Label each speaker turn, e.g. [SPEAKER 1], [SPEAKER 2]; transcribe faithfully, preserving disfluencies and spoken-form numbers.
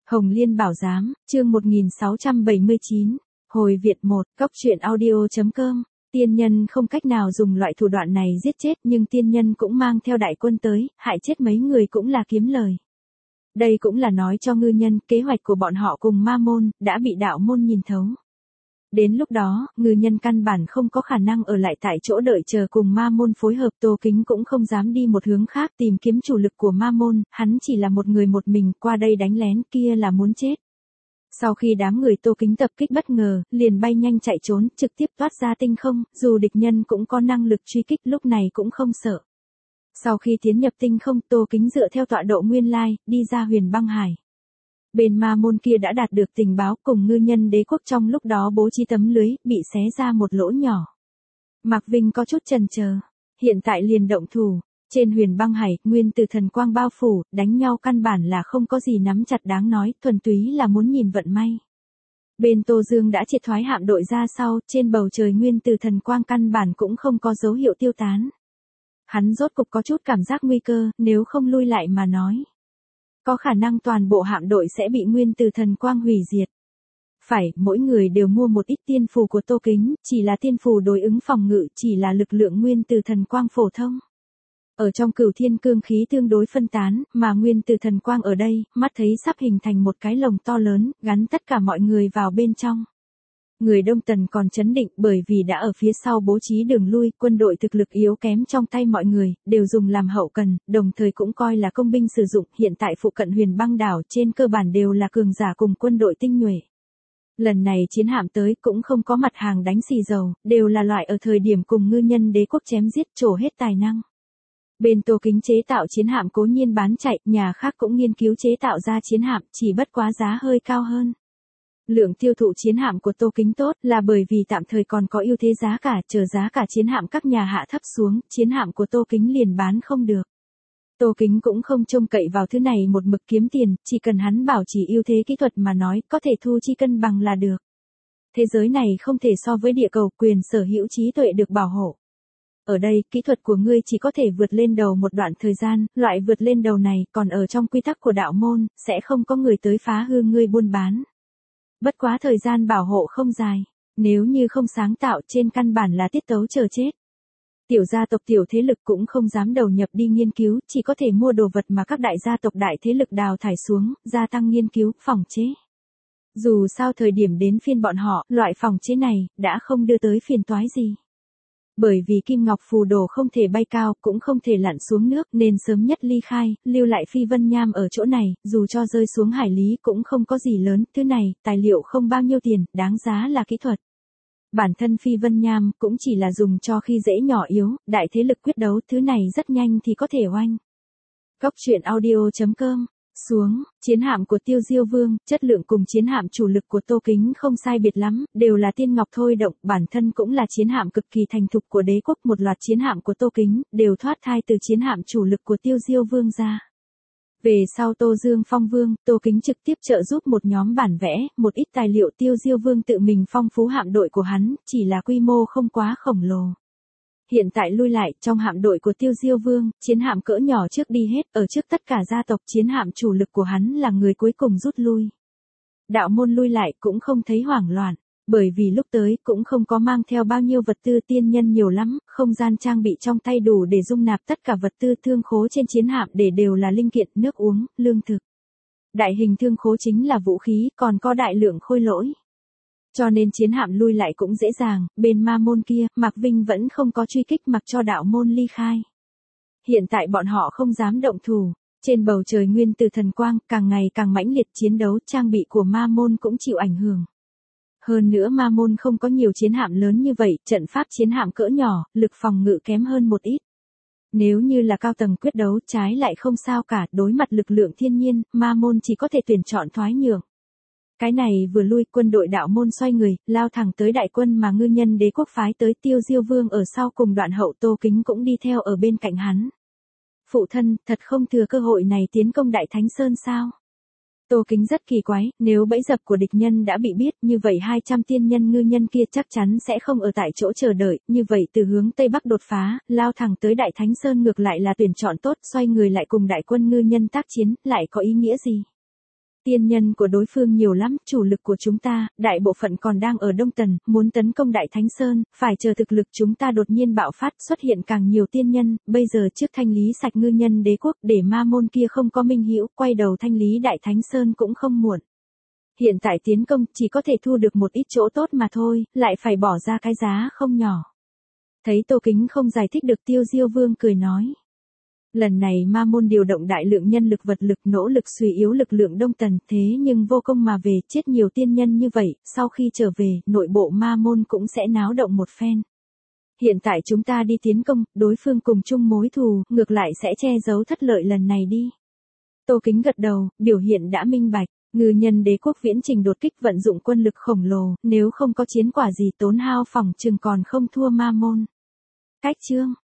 [SPEAKER 1] Hồng Liên Bảo Giám, chương một nghìn sáu trăm bảy mươi chín, Hồi Việt một, Cóc truyện audio.com, tiên nhân không cách nào dùng loại thủ đoạn này giết chết nhưng tiên nhân cũng mang theo đại quân tới, hại chết mấy người cũng là kiếm lời. Đây cũng là nói cho ngư nhân, kế hoạch của bọn họ cùng ma môn, đã bị đạo môn nhìn thấu. Đến lúc đó, ngư nhân căn bản không có khả năng ở lại tại chỗ đợi chờ cùng ma môn phối hợp. Tô Kính cũng không dám đi một hướng khác tìm kiếm chủ lực của ma môn, hắn chỉ là một người một mình qua đây đánh lén, kia là muốn chết. Sau khi đám người Tô Kính tập kích bất ngờ, liền bay nhanh chạy trốn, trực tiếp thoát ra tinh không, dù địch nhân cũng có năng lực truy kích lúc này cũng không sợ. Sau khi tiến nhập tinh không, Tô Kính dựa theo tọa độ nguyên lai, đi ra Huyền Băng Hải. Bên ma môn kia đã đạt được tình báo cùng ngư nhân đế quốc trong lúc đó bố trí tấm lưới, bị xé ra một lỗ nhỏ. Mạc Vinh có chút chần chờ, hiện tại liền động thủ. Trên Huyền Băng Hải, nguyên từ thần quang bao phủ, đánh nhau căn bản là không có gì nắm chặt đáng nói, thuần túy là muốn nhìn vận may. Bên Tô Dương đã triệt thoái hạm đội ra sau, trên bầu trời nguyên từ thần quang căn bản cũng không có dấu hiệu tiêu tán. Hắn rốt cục có chút cảm giác nguy cơ, nếu không lui lại mà nói. Có khả năng toàn bộ hạm đội sẽ bị nguyên từ thần quang hủy diệt. Phải, mỗi người đều mua một ít tiên phù của Tô Kính, chỉ là tiên phù đối ứng phòng ngự, chỉ là lực lượng nguyên từ thần quang phổ thông. Ở trong Cửu Thiên cương khí tương đối phân tán, mà nguyên từ thần quang ở đây, mắt thấy sắp hình thành một cái lồng to lớn, gắn tất cả mọi người vào bên trong. Người Đông Tần còn chấn định bởi vì đã ở phía sau bố trí đường lui, quân đội thực lực yếu kém trong tay mọi người, đều dùng làm hậu cần, đồng thời cũng coi là công binh sử dụng. Hiện tại phụ cận Huyền Băng đảo trên cơ bản đều là cường giả cùng quân đội tinh nhuệ. Lần này chiến hạm tới cũng không có mặt hàng đánh xì dầu, đều là loại ở thời điểm cùng ngư nhân đế quốc chém giết trổ hết tài năng. Bên Tô Kính chế tạo chiến hạm cố nhiên bán chạy, nhà khác cũng nghiên cứu chế tạo ra chiến hạm, chỉ bất quá giá hơi cao hơn. Lượng tiêu thụ chiến hạm của Tô Kính tốt là bởi vì tạm thời còn có ưu thế giá cả, chờ giá cả chiến hạm các nhà hạ thấp xuống, chiến hạm của Tô Kính liền bán không được. Tô Kính cũng không trông cậy vào thứ này một mực kiếm tiền, chỉ cần hắn bảo trì ưu thế kỹ thuật mà nói, có thể thu chi cân bằng là được. Thế giới này không thể so với địa cầu, quyền sở hữu trí tuệ được bảo hộ. Ở đây, kỹ thuật của ngươi chỉ có thể vượt lên đầu một đoạn thời gian, loại vượt lên đầu này còn ở trong quy tắc của đạo môn, sẽ không có người tới phá hư ngươi buôn bán. Bất quá thời gian bảo hộ không dài, nếu như không sáng tạo trên căn bản là tiết tấu chờ chết. Tiểu gia tộc tiểu thế lực cũng không dám đầu nhập đi nghiên cứu, chỉ có thể mua đồ vật mà các đại gia tộc đại thế lực đào thải xuống, gia tăng nghiên cứu, phòng chế. Dù sao thời điểm đến phiên bọn họ, loại phòng chế này, đã không đưa tới phiền toái gì. Bởi vì kim ngọc phù đồ không thể bay cao, cũng không thể lặn xuống nước nên sớm nhất ly khai, lưu lại phi vân nham ở chỗ này, dù cho rơi xuống hải lý cũng không có gì lớn, thứ này, tài liệu không bao nhiêu tiền, đáng giá là kỹ thuật. Bản thân phi vân nham cũng chỉ là dùng cho khi dễ nhỏ yếu, đại thế lực quyết đấu, thứ này rất nhanh thì có thể oanh. Cóc truyện audio.com Xuống, chiến hạm của Tiêu Diêu Vương, chất lượng cùng chiến hạm chủ lực của Tô Kính không sai biệt lắm, đều là tiên ngọc thôi động, bản thân cũng là chiến hạm cực kỳ thành thục của đế quốc. Một loạt chiến hạm của Tô Kính, đều thoát thai từ chiến hạm chủ lực của Tiêu Diêu Vương ra. Về sau Tô Dương Phong Vương, Tô Kính trực tiếp trợ giúp một nhóm bản vẽ, một ít tài liệu. Tiêu Diêu Vương tự mình phong phú hạm đội của hắn, chỉ là quy mô không quá khổng lồ. Hiện tại lui lại, trong hạm đội của Tiêu Diêu Vương, chiến hạm cỡ nhỏ trước đi hết, ở trước tất cả gia tộc chiến hạm chủ lực của hắn là người cuối cùng rút lui. Đạo môn lui lại cũng không thấy hoảng loạn, bởi vì lúc tới cũng không có mang theo bao nhiêu vật tư, tiên nhân nhiều lắm, không gian trang bị trong tay đủ để dung nạp tất cả vật tư. Thương khố trên chiến hạm để đều là linh kiện, nước uống, lương thực. Đại hình thương khố chính là vũ khí, còn có đại lượng khôi lỗi. Cho nên chiến hạm lui lại cũng dễ dàng. Bên ma môn kia, Mạc Vinh vẫn không có truy kích mặc cho đạo môn ly khai. Hiện tại bọn họ không dám động thủ. Trên bầu trời nguyên từ thần quang, càng ngày càng mãnh liệt, chiến đấu, trang bị của ma môn cũng chịu ảnh hưởng. Hơn nữa ma môn không có nhiều chiến hạm lớn như vậy, trận pháp chiến hạm cỡ nhỏ, lực phòng ngự kém hơn một ít. Nếu như là cao tầng quyết đấu, trái lại không sao cả, đối mặt lực lượng thiên nhiên, ma môn chỉ có thể tuyển chọn thoái nhượng. Cái này vừa lui, quân đội đạo môn xoay người, lao thẳng tới đại quân mà ngư nhân đế quốc phái tới. Tiêu Diêu Vương ở sau cùng đoạn hậu, Tô Kính cũng đi theo ở bên cạnh hắn. Phụ thân, thật không thừa cơ hội này tiến công Đại Thánh Sơn sao? Tô Kính rất kỳ quái, nếu bẫy dập của địch nhân đã bị biết, như vậy hai trăm tiên nhân ngư nhân kia chắc chắn sẽ không ở tại chỗ chờ đợi, như vậy từ hướng Tây Bắc đột phá, lao thẳng tới Đại Thánh Sơn ngược lại là tuyển chọn tốt, xoay người lại cùng đại quân ngư nhân tác chiến, lại có ý nghĩa gì? Tiên nhân của đối phương nhiều lắm, chủ lực của chúng ta, đại bộ phận còn đang ở Đông Tần, muốn tấn công Đại Thánh Sơn, phải chờ thực lực chúng ta đột nhiên bạo phát, xuất hiện càng nhiều tiên nhân, bây giờ trước thanh lý sạch ngư nhân đế quốc để ma môn kia không có minh hữu, quay đầu thanh lý Đại Thánh Sơn cũng không muộn. Hiện tại tiến công chỉ có thể thu được một ít chỗ tốt mà thôi, lại phải bỏ ra cái giá không nhỏ. Thấy Tô Kính không giải thích được, Tiêu Diêu Vương cười nói. Lần này ma môn điều động đại lượng nhân lực vật lực nỗ lực suy yếu lực lượng Đông Tần, thế nhưng vô công mà về, chết nhiều tiên nhân như vậy, sau khi trở về, nội bộ ma môn cũng sẽ náo động một phen. Hiện tại chúng ta đi tiến công, đối phương cùng chung mối thù, ngược lại sẽ che giấu thất lợi lần này đi. Tô Kính gật đầu, biểu hiện đã minh bạch, ngư nhân đế quốc viễn trình đột kích vận dụng quân lực khổng lồ, nếu không có chiến quả gì tốn hao phòng chừng còn không thua ma môn. Cách chương